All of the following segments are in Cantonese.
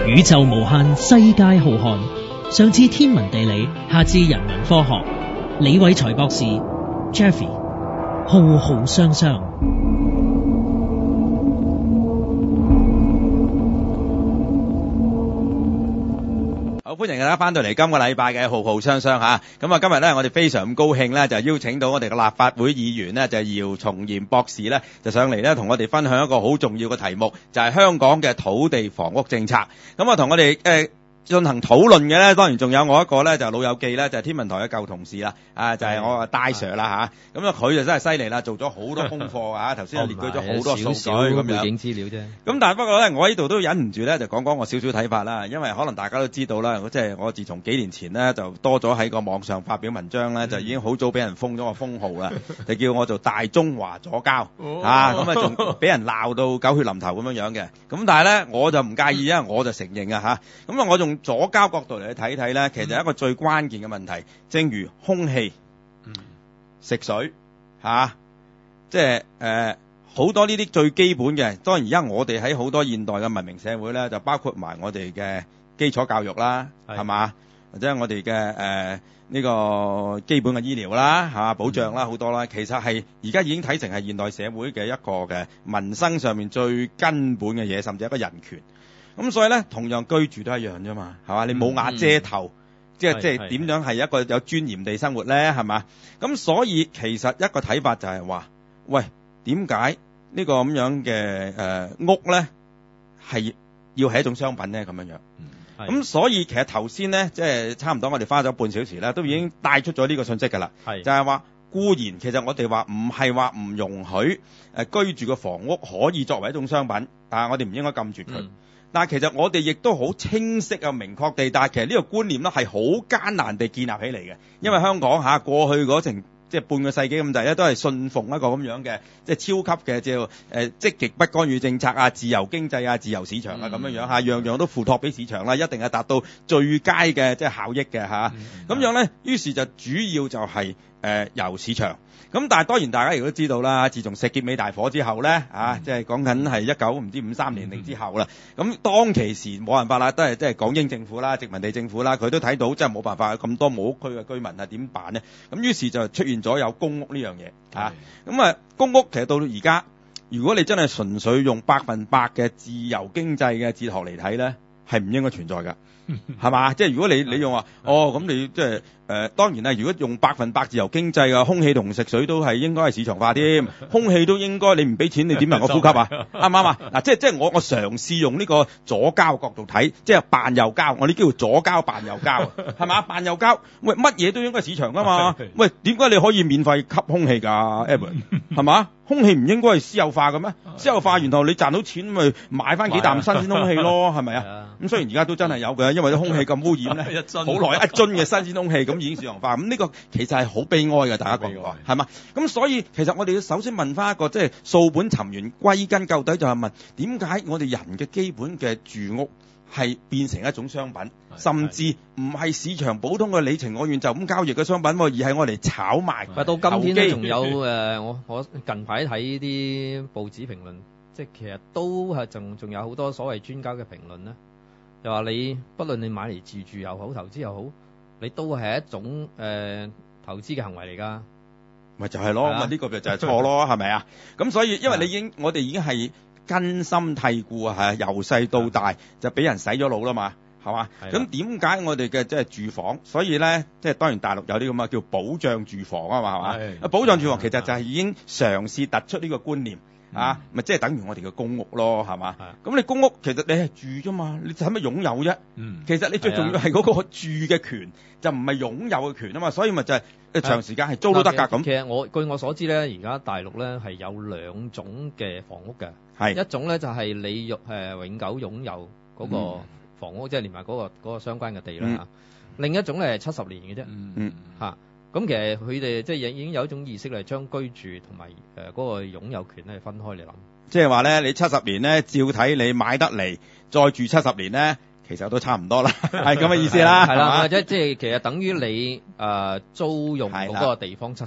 宇宙無限，世界浩瀚，上至天文地理，下至人文科學。李偉才博士 Jeffy 浩浩湯湯。 好，歡迎大家翻到嚟今個禮拜嘅浩浩湯湯嚇。咁啊，今日咧我哋非常咁高興咧，就邀請到我哋嘅立法會議員咧，就係姚松炎博士咧，就上嚟咧同我哋分享一個好重要嘅題目，就係香港嘅土地房屋政策。咁啊，同我哋進行討論嘅咧，當然仲有我一個咧，就老友記咧，就係天文台嘅舊同事啦，就係我戴 Sir 啦嚇。咁啊，佢就真係犀利啦，做咗好多功課啊，頭先列舉咗好多數據咁樣。 背景資料啫。 咁但係不過咧，我呢度都忍唔住咧，就講我少少睇法啦。因為可能大家都知道啦，即係我自從幾年前咧，就多咗喺個網上發表文章咧，就已經好早俾人封咗個封號啦，就叫我做大中華左膠咁啊，仲俾人鬧到狗血淋頭咁樣嘅。咁但係咧，我就唔介意，因為我就承認啊嚇。咁啊，我用左膠角度嚟去睇睇咧，其實係一個最關鍵嘅問題，正如空氣、食水即係好多呢啲最基本嘅。當然而家我哋喺好多現代嘅文明社會咧，就包括埋我哋嘅基礎教育啦，係嘛，或者我哋嘅呢個基本嘅醫療啦，保障啦，好多啦。其實係而家已經睇成係現代社會嘅一個嘅民生上面最根本嘅嘢，甚至係一個人權。咁所以咧，同樣居住都一樣啫嘛，係嘛？你冇瓦遮頭，即係點樣係一個有尊嚴地生活咧？係嘛？咁所以其實一個睇法就係話，喂，點解呢個咁樣嘅屋咧係要係一種商品咧？咁樣樣。咁所以其實頭先咧，即係差唔多我哋花咗半小時咧，都已經帶出咗呢個信息㗎啦。就係話固然其實我哋話唔係話唔容許居住嘅房屋可以作為一種商品，但係我哋唔應該禁絕佢。但係其實我哋亦都好清晰啊、明確地，但係其實呢個觀念咧係好艱難地建立起嚟嘅，因為香港過去嗰成即係半個世紀咁滯咧，都係信奉一個咁樣嘅即係超級嘅叫積極不干預政策啊、自由經濟啊、自由市場啊咁樣樣樣樣都付託俾市場啦，一定係達到最佳嘅即係效益嘅咁樣咧，於是就主要就係由市場。咁但係當然大家亦都知道啦，自從石硤尾大火之後咧，即係講緊係1953年定之後啦。咁當其時冇辦法啦，都係即係港英政府啦、殖民地政府啦，佢都睇到即係冇辦法，咁多冇屋區嘅居民啊點辦呢？咁於是就出現咗有公屋呢樣嘢咁公屋其實到而家，如果你真係純粹用100%嘅自由經濟嘅哲學嚟睇咧，係唔應該存在㗎。係嘛？即係如果你用話咁你即係當然啦，如果用100%自由經濟嘅空氣同食水都係應該係市場化添，空氣都應該你唔俾錢你點能夠呼吸啊？啱唔啱啊？嗱，即係我嘗試用呢個左膠角度睇，即係扮右膠，我哋叫做左膠扮右膠，係嘛？扮右膠，喂，乜嘢都應該係市場㗎嘛？喂，點解你可以免費吸空氣㗎 Edward 係嘛？空氣唔應該係私有化嘅咩？私有化，然後你賺到錢咪買翻幾啖新鮮空氣咯，係咪啊？咁雖然而家都真係有嘅，因為啲空氣咁污染咧，好耐一樽嘅新鮮空氣咁已經市場化，咁呢個其實係好悲哀嘅，大家覺唔覺？係嘛？咁所以其實我哋要首先問翻一個即係掃本尋源，歸根究底就係問點解我哋人嘅基本嘅住屋係變成一種商品，甚至唔係市場普通嘅你情我願就咁交易嘅商品，而係我哋炒賣。 到今天咧，仲有我近排睇啲報紙評論，即係其實都係仲有好多所謂專家嘅評論咧，就話你不論你買嚟自住又好，投資又好，你都係一種投資嘅行為嚟㗎。 咪就係咯，咁呢個就係錯咯，係咪啊？咁所以因為我哋已經係根深蒂固啊，由細到大就俾人洗咗腦啦嘛，係嘛？咁點解我哋嘅即係住房？所以咧，即係當然大陸有啲咁叫保障住房啊嘛，係嘛？保障住房其實就係已經嘗試突出呢個觀念咪即係等於我哋嘅公屋咯，係嘛？咁你公屋其實你係住啫嘛，你使乜擁有啫？其實你最重要係嗰個住嘅權，就唔係擁有嘅權啊嘛，所以咪就係長時間係租都得㗎咁。 其實據我所知咧，而家大陸咧係有兩種嘅房屋嘅。一種咧就係你永久擁有嗰個房屋，即係連埋嗰個相關嘅地啦。另一種咧係70年嘅啫。咁其實佢哋即係已經有一種意識嚟將居住同埋嗰個擁有權咧分開嚟諗。即係話咧，你70年咧，照睇你買得嚟，再住70年咧，其實都差唔多啦，係咁嘅意思啦。係啦，或者即係其實等於你租用嗰個地方70年。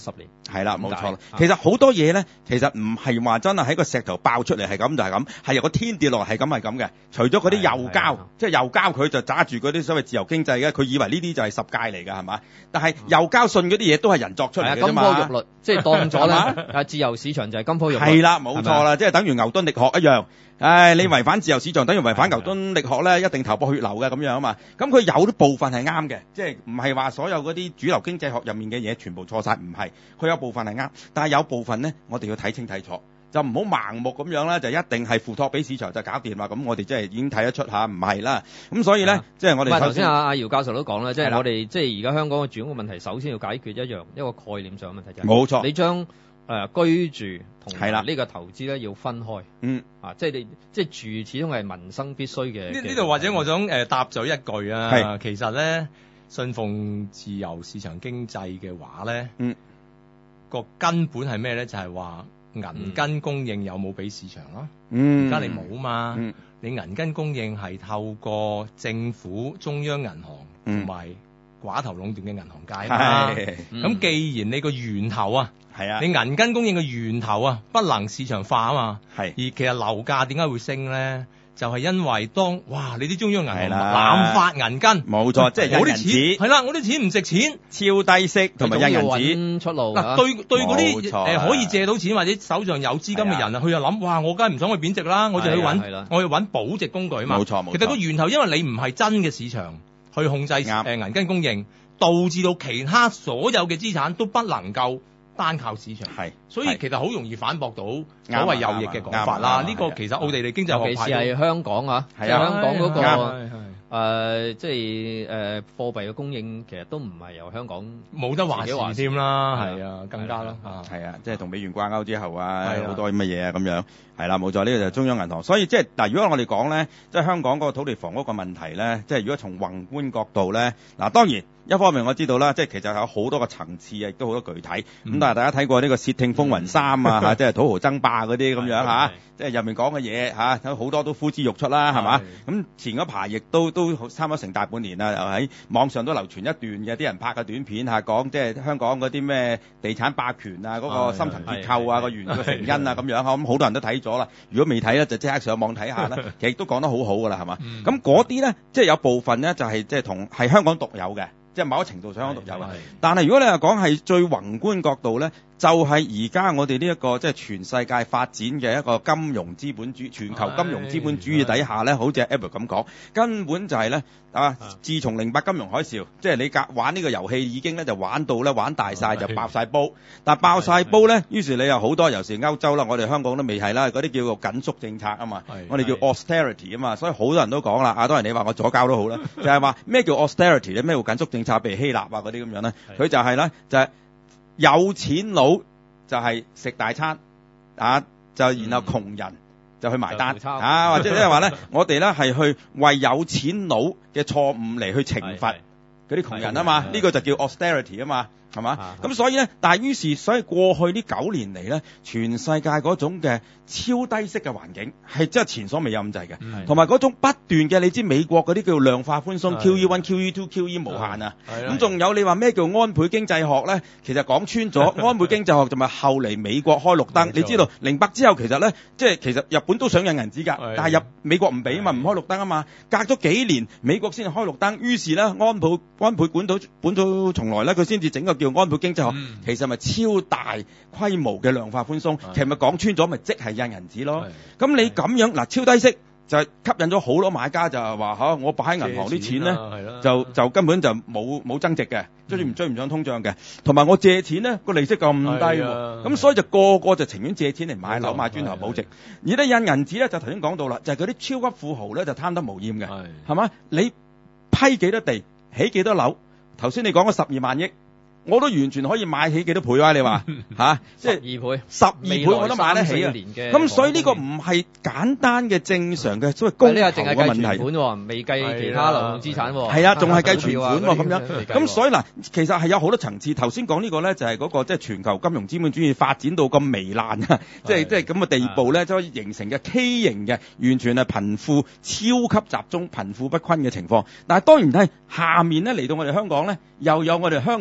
係啦，冇錯啦。其實好多嘢咧，其實唔係話真係喺個石頭爆出嚟係咁就係咁，係由個天跌落嚟係咁嘅。除咗嗰啲右膠，即係右膠佢就揸住嗰啲所謂自由經濟嘅，佢以為呢啲就係十戒嚟㗎，係嘛？但係右膠信嗰啲嘢都係人作出嚟嘅啫嘛。 金科玉律，即係當咗啦。自由市場就係金科玉律。 係啦，冇錯啦，即係等於牛頓力學一樣。你違反自由市場，等於違反牛頓力學咧，一定頭破血流嘅咁樣啊嘛。咁佢有啲部分係啱嘅，即係唔係話所有嗰啲主流經濟學入面嘅嘢全部錯晒，唔係。佢有部分係啱，但係有部分咧，我哋要睇清睇楚，就唔好盲目咁樣啦，就一定係付託俾市場就搞掂啦。咁我哋即係已經睇得出嚇，唔係啦。咁所以咧，即係我哋頭先阿姚教授都講啦，即係我哋即係而家香港嘅住屋嘅問題，首先要解決一個概念上嘅問題就係冇錯， 你將居住同呢個投資咧要分開。即係你即係住始終係民生必須嘅。 呢度或者我想答咗一句啊，其實咧信奉自由市場經濟嘅話咧，個根本係咩咧？就係話銀根供應有冇俾市場咯？而家你冇嘛？你銀根供應係透過政府、中央銀行同埋寡頭壟斷嘅銀行界嘛。咁既然你個源頭啊，你銀根供應嘅源頭啊，不能市場化啊嘛。而其實樓價點解會升咧？就係因為你啲中央銀行濫發銀根，冇錯，即係我啲錢係啦，我啲錢唔值錢，超低息同埋印銀紙出路。嗱，對嗰啲可以借到錢或者手上有資金嘅人啊，佢又諗我梗係唔想去貶值啦，我就去揾保值工具啊嘛。冇錯，其實個源頭因為你唔係真嘅市場去控制銀根供應，導致到其他所有嘅資產都不能夠單靠市場，所以其實好容易反駁到所謂右翼嘅講法啦。呢個其實奧地利經濟學派， 尤其是係香港啊，即係香港嗰個即係貨幣嘅供應，其實都唔係由香港冇得話事添啦，係啊，更加啦， 係啊，即係同美元掛鈎之後啊，好多乜嘢啊咁樣，係啦，冇錯，呢個就係中央銀行。所以即係嗱，如果我哋講咧，即係香港嗰個土地房屋個問題咧，即係如果從宏觀角度咧，嗱當然。一方面我知道啦，即係其實有好多個層次，亦都好多具體。咁但係大家睇過呢個《竊聽風雲3》啊，即係土豪爭霸嗰啲咁樣嚇，即係入面講嘅嘢嚇，好多都呼之欲出啦，係嘛？咁前嗰排亦都差唔多成大半年啦，又喺網上都流傳一段嘅啲人拍嘅短片嚇，講即係香港嗰啲咩地產霸權啊，嗰個深層結構啊，個原個成因啊咁樣嚇，咁好多人都睇咗啦。如果未睇咧，就即刻上網睇下啦。其實都講得好好㗎啦，係嘛？咁嗰啲咧，即係有部分咧就係即係同係香港獨有嘅。即係某一程度上香港獨有啊，但係如果你話講係最宏觀角度咧，就係而家我哋呢一個即係全世界發展嘅一個金融資本主義，全球金融資本主義底下咧，好似 Edward 咁講，根本就係咧自從08金融海嘯，即係你玩呢個遊戲已經咧就玩到咧玩大晒就爆晒煲，但係爆晒煲咧，於是你有好多尤其是歐洲啦，我哋香港都未係啦，嗰啲叫做緊縮政策啊嘛，我哋叫 austerity 啊嘛，所以好多人都講啦，當然你話我左膠都好啦，就係話咩叫 austerity 咧，咩叫緊縮政策，譬如希臘啊嗰啲咁樣咧，佢就係咧就係有錢佬就係食大餐就然後窮人就去埋單或者即係話咧，我哋咧係去為有錢佬嘅錯誤嚟去懲罰嗰啲窮人啊嘛，呢個就叫 austerity 啊嘛。係嘛？咁所以咧，但係於是，所以過去呢9年嚟咧，全世界嗰種嘅超低息嘅環境係真係前所未有咁滯嘅，同埋嗰種不斷嘅，你知美國嗰啲叫量化寬鬆 QE1、QE2、QE 無限啊。咁仲有你話咩叫安倍經濟學咧？其實講穿咗，安倍經濟學就咪後嚟美國開綠燈。你知道08之後其實咧，即係其實日本都想印銀紙㗎，但係美國唔俾啊嘛，唔開綠燈啊嘛。隔咗幾年，美國先至開綠燈，於是咧安倍本土從來咧，佢先至整個叫安倍經濟學，其實咪超大規模嘅量化寬鬆，其實咪講穿咗，咪即係印銀紙咯。咁你咁樣嗱，超低息就係吸引咗好多買家，就係話我擺喺銀行啲錢咧，就根本就冇增值嘅，追唔上通脹嘅。同埋我借錢咧個利息咁低，咁所以就個個就情願借錢嚟買樓買磚頭保值。而咧印銀紙咧就頭先講到啦，就係嗰啲超級富豪咧就貪得無厭嘅，係嘛？你批幾多地，起幾多樓？頭先你講個12萬億。我都完全可以買起幾多倍啊？你話即係12倍我都買得起啊！咁所以呢個唔係簡單嘅正常嘅所謂供求嘅問題。呢個淨係計存款喎，未計其他流動資產喎。係啊，仲係計存款喎咁樣。咁所以嗱，其實係有好多層次。頭先講呢個咧，就係嗰個即係全球金融資本主義發展到咁糜爛啊！即係咁嘅地步咧，就可以形成嘅畸形嘅，完全係貧富超級集中、貧富不均嘅情況。但係當然係下面咧嚟到我哋香港咧，又有我哋香港嘅特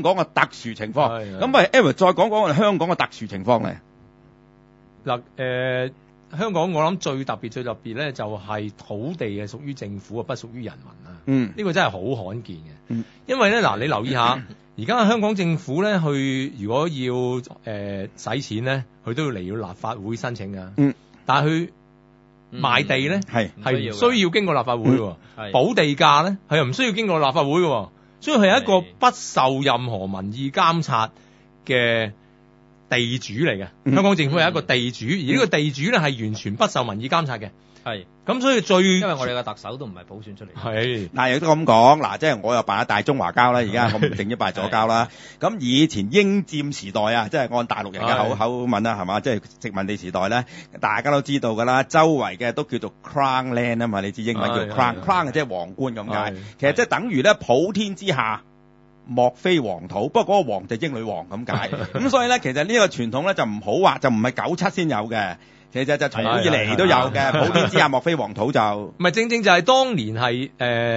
殊情況。咁咪 Edward 再講講我哋香港嘅特殊情況嚟。 嗱，香港我諗最特別咧，就係土地係屬於政府啊，不屬於人民啊。呢個真係好罕見嘅。因為咧，嗱，你留意下，而家香港政府咧，如果要使錢咧，佢都要嚟立法會申請㗎。但係佢賣地咧係唔需要經過立法會喎。補地價咧係又唔需要經過立法會嘅，所以佢係一個不受任何民意監察嘅地主嚟嘅。香港政府係一個地主，而呢個地主咧係完全不受民意監察嘅。咁所以因為我哋嘅特首都唔係普選出嚟。 嗱，亦都咁講，嗱，即係我又扮下大中華膠啦，而家我唔定咗扮左膠啦。咁以前英佔時代啊，即係按大陸人嘅口吻啦，係嘛，即係殖民地時代咧，大家都知道㗎啦，周圍嘅都叫做 crown land 啊嘛，你知英文叫 crown 即係皇冠咁解。其實即係等於咧普天之下莫非黃土，不過嗰個黃就英女王咁解。咁所以咧，其實呢個傳統咧就唔好話，就唔係97先有嘅。其實就從古以嚟都有嘅，普天之下莫非黃土就唔係正就係當年係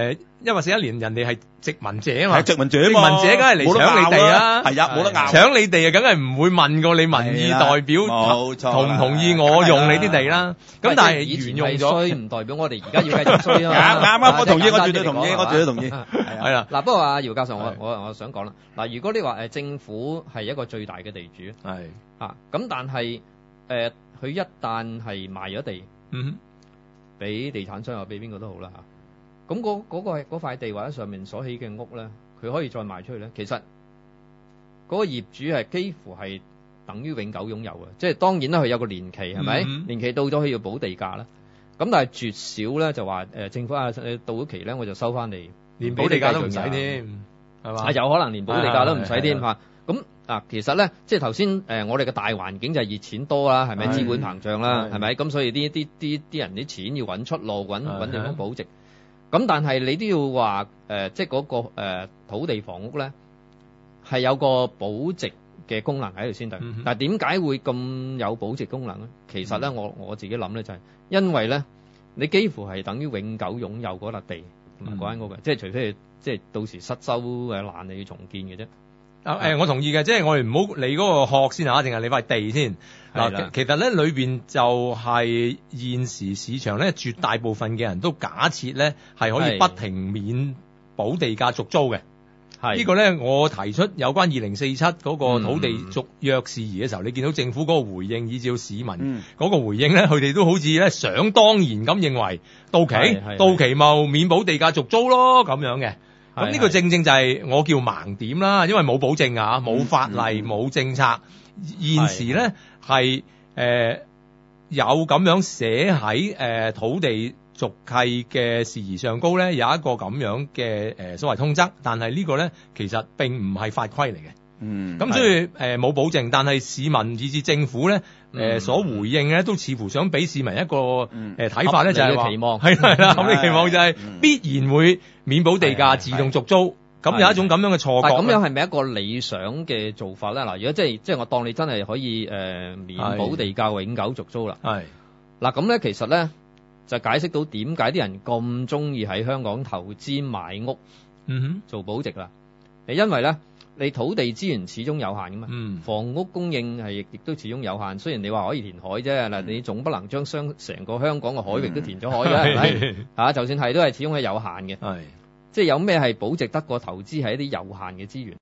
141年人哋係殖民者啊嘛， 殖民者梗係嚟搶你地啦， 係啊，冇得拗， 搶你地啊，梗係唔會問過你民意代表同唔同意我用你啲地啦。咁但係沿用咗， 唔代表我哋而家要繼續衰啊嘛。 啱，我同意，我絕對同意，我絕對同意。 係啦， 嗱，不過阿姚教授，我想講啦，嗱，如果你話政府係一個最大嘅地主，咁但係佢一旦係賣咗地，俾地產商又俾邊個都好啦嚇，咁嗰塊地或者上面所起嘅屋咧，佢可以再賣出去咧。其實嗰個業主係幾乎係等於永久擁有嘅，即係當然啦，佢有個年期係咪？年期到咗佢要補地價啦。咁但係絕少咧就話政府到咗期咧我就收翻嚟， 連補地價都唔使添，係嘛？ 有可能連補地價都唔使添嚇。咁其實咧，即係頭先我哋嘅大環境就係熱錢多啦，係咪？資本膨脹啦，係咪？咁所以啲人啲錢要揾出路，揾地方保值。咁但係你都要話即係嗰個土地房屋咧，係有個保值嘅功能喺度先得。但係點解會咁有保值功能咧？其實咧，我自己諗咧就係因為咧，你幾乎係等於永久擁有嗰笪地同埋嗰間屋嘅，即係除非即係到時失修爛你要重建嘅啫。 我同意嘅，即係我哋唔好理嗰個殼先嚇，定係你塊地先。嗱，其實咧裏邊就係現時市場咧，絕大部分嘅人都假設咧係可以不停免補地價續租嘅。呢個咧，我提出有關2047嗰個土地續約事宜嘅時候，你見到政府嗰個回應，以至到市民嗰個回應咧，佢哋都好似咧想當然咁認為到期咪免補地價續租咯咁樣嘅。咁呢個正就係我叫盲點啦，因為冇保證啊，冇法例，冇政策。現時咧係有咁樣寫喺土地續契嘅事宜上高咧，有一個咁樣嘅所謂通則，但係呢個咧其實並唔係法規嚟嘅。咁所以冇保證，但係市民以至政府咧所回應咧，都似乎想俾市民一個睇法咧，就係話期望係啦，咁嘅期望就係必然會免補地價自動續租，咁有一種咁樣嘅錯覺。 但係咁樣係咪一個理想嘅做法咧？嗱，如果即係我當你真係可以免補地價永久續租啦，嗱咁咧其實咧就解釋到點解啲人咁中意喺香港投資買屋做保值啦，因為咧。你土地資源始終有限噶嘛，房屋供應係亦都始終有限。雖然你話可以填海啫，嗱你總不能將成個香港嘅海域都填咗海嘅，係咪？就算係都係始終係有限嘅。即係有咩係保值得過投資喺一啲有限嘅資源？